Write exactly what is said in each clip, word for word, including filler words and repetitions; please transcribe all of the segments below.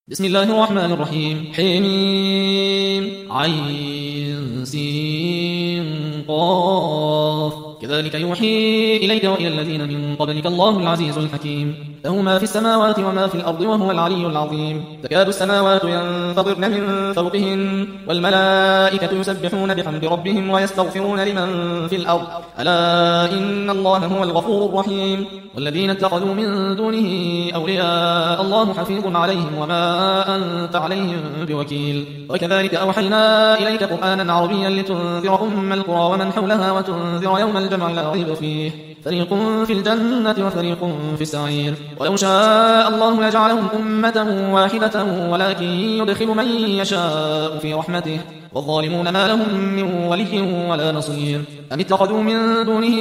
بسم الله الرحمن الرحيم. حميم عين سين قاف. كذلك يوحي إليك وإلى الذين من قبلك الله العزيز الحكيم. له ما في السماوات وما في الأرض وهو العلي العظيم. تكاد السماوات ينفطرن من فوقهن والملائكة يسبحون بحمد ربهم ويستغفرون لمن في الأرض ألا إن الله هو الغفور الرحيم. والذين اتخذوا من دونه أولياء الله حفيظ عليهم وما أنت عليهم بوكيل. وكذلك أوحينا إليك قرآنا عربيا لتنذر أم القرى ومن حولها وتنذر يوم الجمع لا ريب فيه فريق في الجنة وفريق في السعير. ولو شاء الله لجعلهم أمة واحدة ولكن يدخل من يشاء في رحمته والظالمون ما لهم من ولي ولا نصير. أم اتخذوا من دونه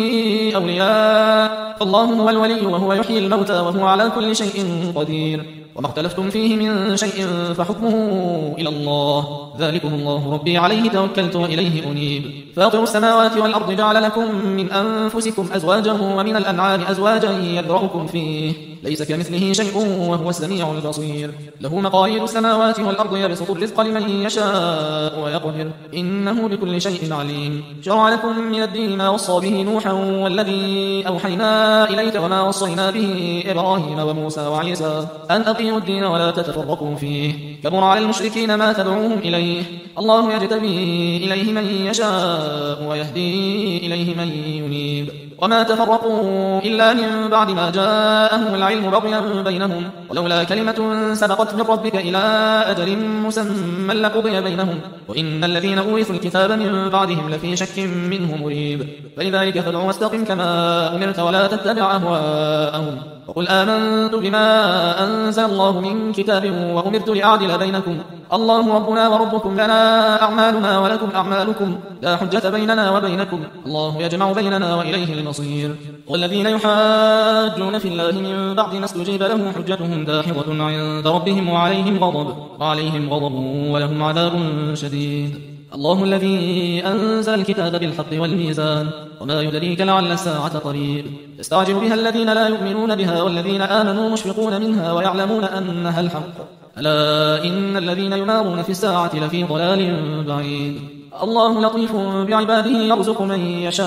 أولياء فالله هو الولي وهو يحيي الموتى وهو على كل شيء قدير. وما اختلفتم فيه من شيء فحكمه إلى الله ذلكم الله ربي عليه توكلت وإليه أنيب. فاطر السماوات والأرض جعل لكم من أنفسكم أزواجا ومن الأنعام أزواجا يذرأكم فيه ليس كمثله شيء وهو السميع البصير. له مقاليد السماوات والأرض يبسط الرزق لمن يشاء ويقدر إنه بكل شيء عليم. شرع لكم من الدين ما وصى به نوحا والذي أوحينا إليك وما وصينا به إبراهيم وموسى وعيسى أن أقيموا الدين ولا تتفرقوا فيه كبر على المشركين ما تدعوهم إليه الله يجتبي إليه من يشاء ويهدي إليه من ينيب. وما تفرقوا إلا من بعد ما جاءهم العلم بغيا بينهم ولولا كلمة سبقت من ربك إلى أجل مسمى لقضي بينهم وإن الذين أورثوا الكتاب من بعدهم لفي شك منه مريب. فلذلك فادع واستقم كما أمرت ولا تتبع أهواءهم وقل آمنت بما أنزل الله من كتاب وأمرت لأعدل بينكم الله ربنا وربكم لنا أعمالنا ولكم أعمالكم لا حجة بيننا وبينكم الله يجمع بيننا وإليه المصير. والذين يحاجون في الله من بعد ما استجيب له حجتهم داحضة عند ربهم وعليهم غضب وعليهم غضب ولهم عذاب شديد. الله الذي أنزل الكتاب بالحق والميزان وما يدريك لعل الساعة قريب. يستعجل بها الذين لا يؤمنون بها والذين آمنوا مشفقون منها ويعلمون أنها الحق ألا إن الذين يمارون في الساعة لفي ضلال بعيد. الله لطيف بعباده يرزق من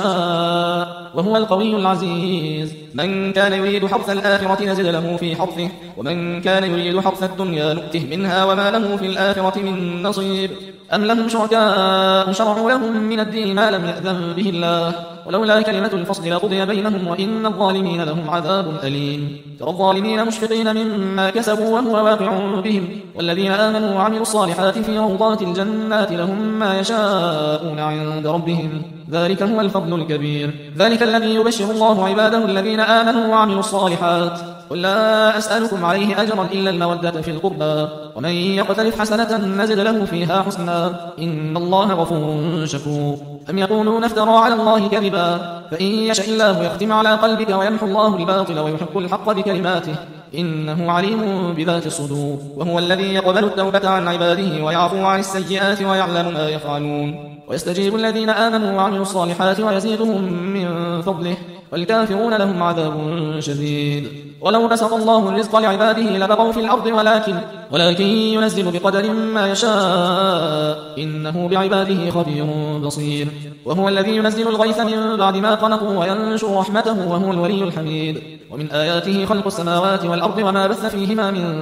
يشاء وهو القوي العزيز. من كان يريد حرث الآخرة نزد له في حرثه ومن كان يريد حرث الدنيا نؤته منها وما له في الآخرة من نصيب. أم لهم شركاء شرعوا لهم من الدين ما لم يأذن به الله ولولا كلمة الفصل لقضي بينهم وإن الظالمين لهم عذاب أليم. ترى الظالمين مشفقين مما كسبوا وهو واقع بهم والذين آمنوا وعملوا الصالحات في روضات الجنات لهم ما يشاءون عند ربهم ذلك هو الفضل الكبير. ذلك الذي يبشر الله عباده الذين آمنوا وعملوا الصالحات قل لا أسألكم عليه أجرا إلا المودة في القربى ومن يقترف حسنة نزد له فيها حسنا إن الله غفور شكور. أم يقولون افترى على الله كذبا فإن يشاء الله يختم على قلبك ويمحو الله الباطل ويحق الحق بكلماته إنه عليم بذات الصدور. وهو الذي يقبل التوبة عن عباده ويعفو عن السيئات ويعلم ما يفعلون ويستجيب الذين آمنوا وعملوا الصالحات ويزيدهم من فضله والكافرون لهم عذاب شديد. ولو بسط الله الرزق لعباده لبغوا في الأرض ولكن, ولكن ينزل بقدر ما يشاء إنه بعباده خبير بصير. وهو الذي ينزل الغيث من بعد ما قنطوا وينشر رحمته وهو الولي الحميد. ومن آياته خلق السماوات والأرض وما بث فيهما من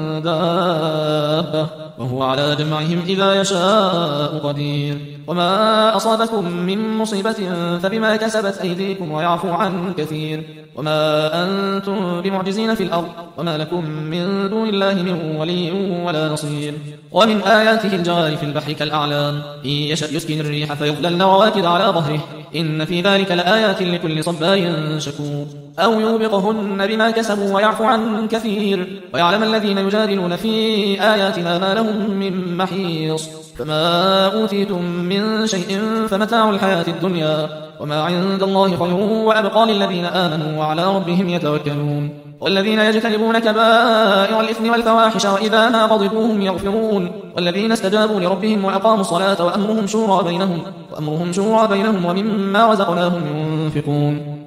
دابة وهو على جمعهم إذا يشاء قدير. وما أصابكم من مصيبة فبما كسبت أيديكم ويعفو عن كثير. وما أنتم بمعجزين في الأرض وما لكم من دون الله من ولي ولا نصير. ومن آياته الجوار في البحر كالأعلام إن يشأ يسكن الريح فيظللن رواكد على ظهره إن في ذلك لآيات لكل صبار شكور. أو يوبقهن بما كسبوا ويعفو عن كثير ويعلم الذين يجادلون في آياتنا ما لهم من محيص. فما أوتيتم من شيء فمتاع الحياة الدنيا وما عند الله خير وأبقى للذين آمنوا وعلى ربهم يتوكلون. والذين يجتنبون كبائر الإثم والفواحش وإذا ما غضبوا هم يغفرون. والذين استجابوا لربهم وأقاموا الصلاة وأمرهم شورى بينهم وأمرهم شورى بينهم ومما رزقناهم ينفقون.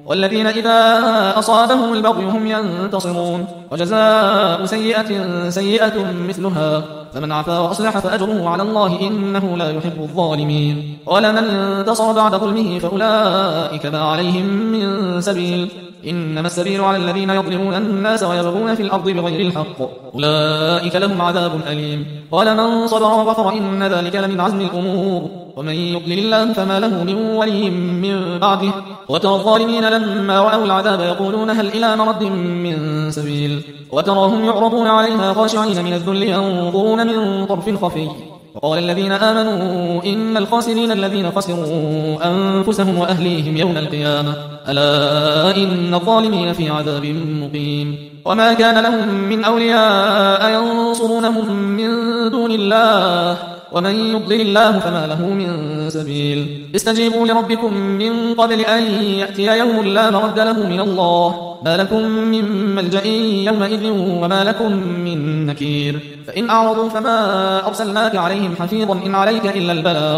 والذين إذا أصابهم البغي هم ينتصرون وجزاء سيئة سيئة مثلها فمن عفا وأصلح فأجره على الله إنه لا يحب الظالمين ولمن انتصر بعد ظلمه فأولئك ما عليهم من سبيل إنما السبيل على الذين يظلمون الناس ويبغون في الأرض بغير الحق أولئك لهم عذاب أليم ولمن صبر وغفر إن ذلك لمن عزم الأمور ومن يضلل الله فما له من ولي من بعده وترى الظالمين لما رأوا العذاب يقولون هل إلى مرد من سبيل وتراهم يعرضون عليها خاشعين من الذل ينظرون من طرف خفي وقال الذين آمنوا إن الخاسرين الذين خسروا أنفسهم وأهليهم يوم القيامة ألا إن الظالمين في عذاب مقيم وما كان لهم من أولياء ينصرونهم من دون الله ومن يضلل الله فما له من سبيل استجيبوا لربكم من قبل أن يأتي يوم لا مرد له من الله ما لكم من ملجأ يومئذ وما لكم من نكير فإن أعرضوا فما أرسلناك عليهم حفيظا إن عليك إلا البلاغ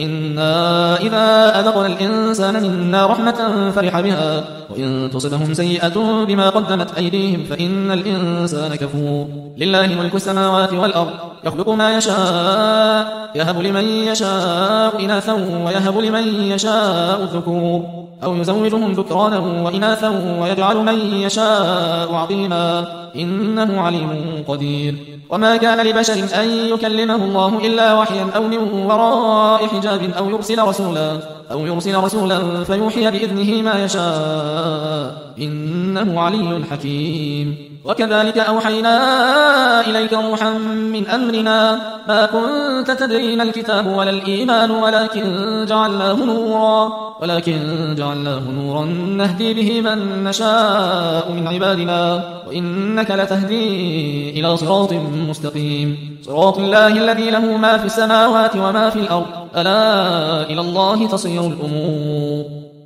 وإنا إذا أذقنا الإنسان منا رحمة فرح بها وإن تصبهم سيئة بما قدمت أيديهم فإن الإنسان كفور لله ملك السماوات والأرض يخلق ما يشاء يهب لمن يشاء إناثا ويهب لمن يشاء الذكور أو يزوجهم ذكرانا وإناثا ويجعل من يشاء عقيما إنه عليم قدير وما كان لبشر أن يكلمه الله إلا وحيا أو من وراء حجاب أو يرسل رسولا أو يرسل رسولا فيوحي بإذنه ما يشاء إنه علي حكيم وكذلك أوحينا إليك روحا من أمرنا ما كنت تدري ما الكتاب ولا الإيمان ولكن جعلناه نورا ولكن جعلناه نورا نهدي به من نشاء من عبادنا وإنك لتهدي إلى صراط مستقيم صراط الله الذي له ما في السماوات وما في الأرض ألا إلى الله تصير الأمور